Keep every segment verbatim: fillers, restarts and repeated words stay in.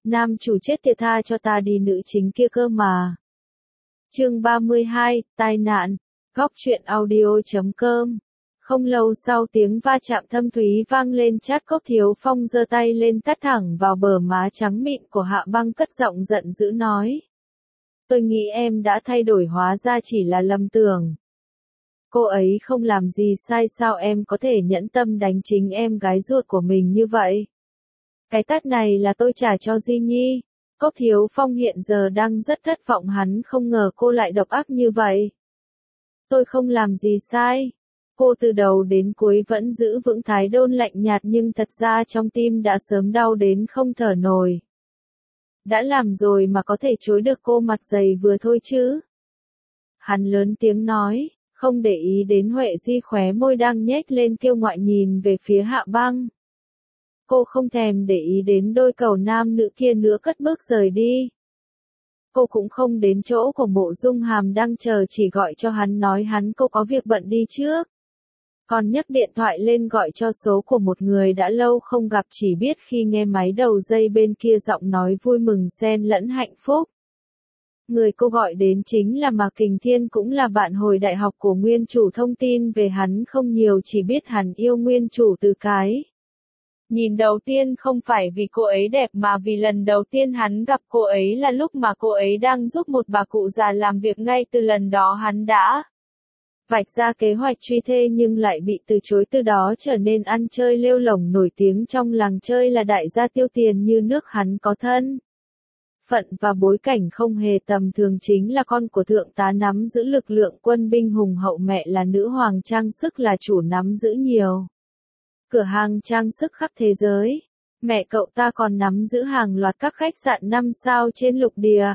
Nam chủ chết tiệt, tha cho ta đi, nữ chính kia cơ mà. Chương ba mươi hai, tai nạn. Góc truyện audio chấm com. Không lâu sau, tiếng va chạm thâm thúy vang lên, chát Cốc Thiếu Phong giơ tay lên tát thẳng vào bờ má trắng mịn của Hạ Băng, cất giọng giận dữ nói: Tôi nghĩ em đã thay đổi, hóa ra chỉ là lầm tưởng. Cô ấy không làm gì sai, sao em có thể nhẫn tâm đánh chính em gái ruột của mình như vậy? Cái tát này là tôi trả cho Di Nhi. Cốc Thiếu Phong hiện giờ đang rất thất vọng, hắn không ngờ cô lại độc ác như vậy. Tôi không làm gì sai. Cô từ đầu đến cuối vẫn giữ vững thái độ lạnh nhạt, nhưng thật ra trong tim đã sớm đau đến không thở nổi. Đã làm rồi mà có thể chối được cô mặt dày vừa thôi chứ? Hắn lớn tiếng nói, không để ý đến Huệ Di khóe môi đang nhếch lên kiêu ngạo nhìn về phía Hạ Băng. Cô không thèm để ý đến đôi cầu nam nữ kia nữa, cất bước rời đi. Cô cũng không đến chỗ của Mộ Dung Hàm đang chờ, chỉ gọi cho hắn nói hắn cô có việc bận đi trước. Còn nhấc điện thoại lên gọi cho số của một người đã lâu không gặp, chỉ biết khi nghe máy đầu dây bên kia giọng nói vui mừng xen lẫn hạnh phúc. Người cô gọi đến chính là Mạc Kình Thiên, cũng là bạn hồi đại học của nguyên chủ. Thông tin về hắn không nhiều, chỉ biết hắn yêu nguyên chủ từ cái nhìn đầu tiên, không phải vì cô ấy đẹp mà vì lần đầu tiên hắn gặp cô ấy là lúc mà cô ấy đang giúp một bà cụ già làm việc. Ngay từ lần đó hắn đã vạch ra kế hoạch truy thê nhưng lại bị từ chối, từ đó trở nên ăn chơi lêu lổng, nổi tiếng trong làng chơi là đại gia tiêu tiền như nước. Hắn có thân phận và bối cảnh không hề tầm thường, chính là con của thượng tá nắm giữ lực lượng quân binh hùng hậu, mẹ là nữ hoàng trang sức, là chủ nắm giữ nhiều cửa hàng trang sức khắp thế giới. Mẹ cậu ta còn nắm giữ hàng loạt các khách sạn năm sao trên lục địa.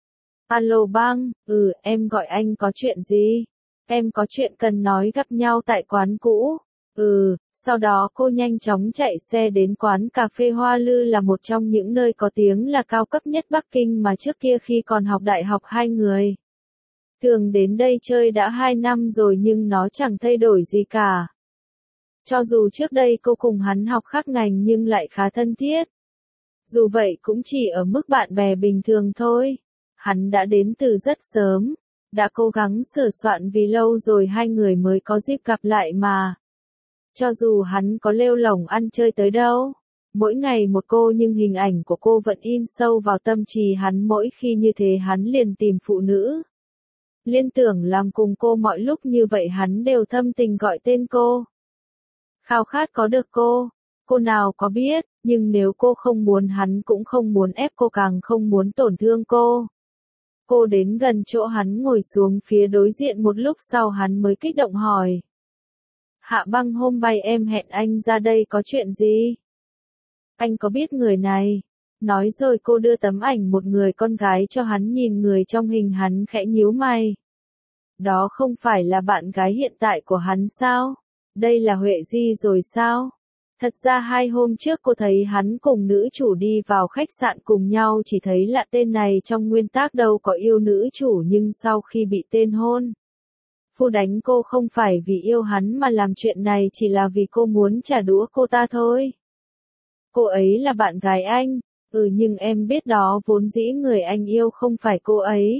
Alo Băng, ừ, em gọi anh có chuyện gì? Em có chuyện cần nói, gặp nhau tại quán cũ. Ừ, sau đó cô nhanh chóng chạy xe đến quán cà phê Hoa Lư, là một trong những nơi có tiếng là cao cấp nhất Bắc Kinh mà trước kia khi còn học đại học hai người thường đến đây chơi. Đã hai năm rồi nhưng nó chẳng thay đổi gì cả. Cho dù trước đây cô cùng hắn học khác ngành nhưng lại khá thân thiết. Dù vậy cũng chỉ ở mức bạn bè bình thường thôi. Hắn đã đến từ rất sớm, đã cố gắng sửa soạn vì lâu rồi hai người mới có dịp gặp lại mà. Cho dù hắn có lêu lổng ăn chơi tới đâu, mỗi ngày một cô, nhưng hình ảnh của cô vẫn in sâu vào tâm trí hắn. Mỗi khi như thế hắn liền tìm phụ nữ liên tưởng làm cùng cô, mọi lúc như vậy hắn đều thâm tình gọi tên cô. Khao khát có được cô, cô nào có biết, nhưng nếu cô không muốn hắn cũng không muốn ép cô, càng không muốn tổn thương cô. Cô đến gần chỗ hắn ngồi xuống phía đối diện, một lúc sau hắn mới kích động hỏi. Hạ Băng, hôm bay em hẹn anh ra đây có chuyện gì? Anh có biết người này? Nói rồi cô đưa tấm ảnh một người con gái cho hắn nhìn, người trong hình. Hắn khẽ nhíu mày. Đó không phải là bạn gái hiện tại của hắn sao? Đây là Huệ Di rồi sao? Thật ra hai hôm trước cô thấy hắn cùng nữ chủ đi vào khách sạn cùng nhau, chỉ thấy lạ tên này, trong nguyên tắc đâu có yêu nữ chủ, nhưng sau khi bị tên hôn phu đánh cô không phải vì yêu hắn mà làm chuyện này chỉ là vì cô muốn trả đũa cô ta thôi. Cô ấy là bạn gái anh, ừ, nhưng em biết đó, vốn dĩ người anh yêu không phải cô ấy.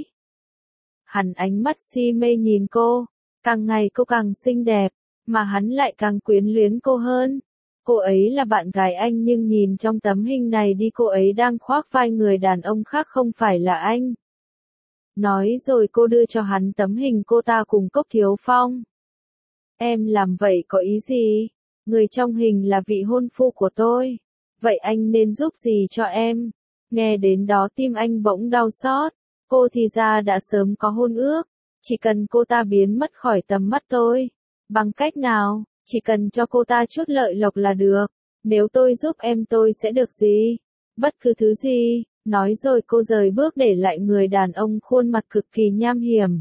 Hắn ánh mắt si mê nhìn cô, càng ngày cô càng xinh đẹp, mà hắn lại càng quyến luyến cô hơn. Cô ấy là bạn gái anh, nhưng nhìn trong tấm hình này đi, cô ấy đang khoác vai người đàn ông khác, không phải là anh. Nói rồi cô đưa cho hắn tấm hình cô ta cùng Cốc Thiếu Phong. Em làm vậy có ý gì? Người trong hình là vị hôn phu của tôi. Vậy anh nên giúp gì cho em? Nghe đến đó tim anh bỗng đau xót. Cô thì ra đã sớm có hôn ước. Chỉ cần cô ta biến mất khỏi tầm mắt tôi. Bằng cách nào? Chỉ cần cho cô ta chút lợi lộc là được. Nếu tôi giúp em tôi sẽ được gì? Bất cứ thứ gì. Nói rồi cô rời bước, để lại người đàn ông khuôn mặt cực kỳ nham hiểm.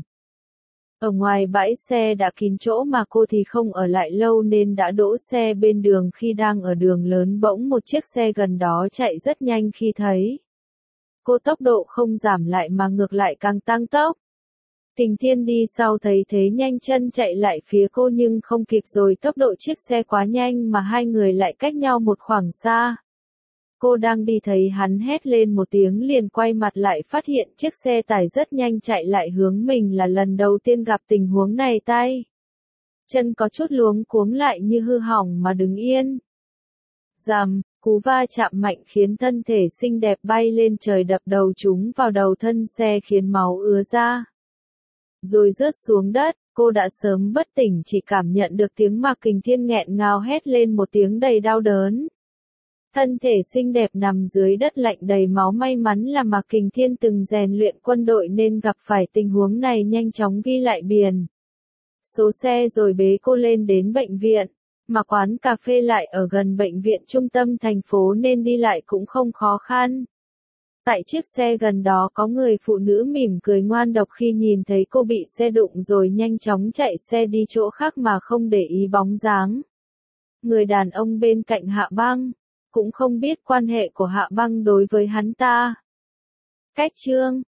Ở ngoài bãi xe đã kín chỗ mà cô thì không ở lại lâu nên đã đỗ xe bên đường. Khi đang ở đường lớn, bỗng một chiếc xe gần đó chạy rất nhanh, khi thấy cô tốc độ không giảm lại mà ngược lại càng tăng tốc. Kình Thiên đi sau thấy thế nhanh chân chạy lại phía cô, nhưng không kịp rồi, tốc độ chiếc xe quá nhanh mà hai người lại cách nhau một khoảng xa. Cô đang đi thấy hắn hét lên một tiếng liền quay mặt lại phát hiện chiếc xe tải rất nhanh chạy lại hướng mình là lần đầu tiên gặp tình huống này tay. Chân có chút luống cuống lại như hư hỏng mà đứng yên. Rầm, cú va chạm mạnh khiến thân thể xinh đẹp bay lên trời đập đầu trúng vào đầu thân xe khiến máu ứa ra. Rồi rớt xuống đất, cô đã sớm bất tỉnh chỉ cảm nhận được tiếng Mạc Kình Thiên nghẹn ngào hét lên một tiếng đầy đau đớn. Thân thể xinh đẹp nằm dưới đất lạnh đầy máu, may mắn là Mạc Kình Thiên từng rèn luyện quân đội nên gặp phải tình huống này nhanh chóng ghi lại biển số xe rồi bế cô lên đến bệnh viện, mà quán cà phê lại ở gần bệnh viện trung tâm thành phố nên đi lại cũng không khó khăn. Tại chiếc xe gần đó có người phụ nữ mỉm cười ngoan độc khi nhìn thấy cô bị xe đụng rồi nhanh chóng chạy xe đi chỗ khác mà không để ý bóng dáng. Người đàn ông bên cạnh Hạ Băng cũng không biết quan hệ của Hạ Băng đối với hắn ta. Cách chương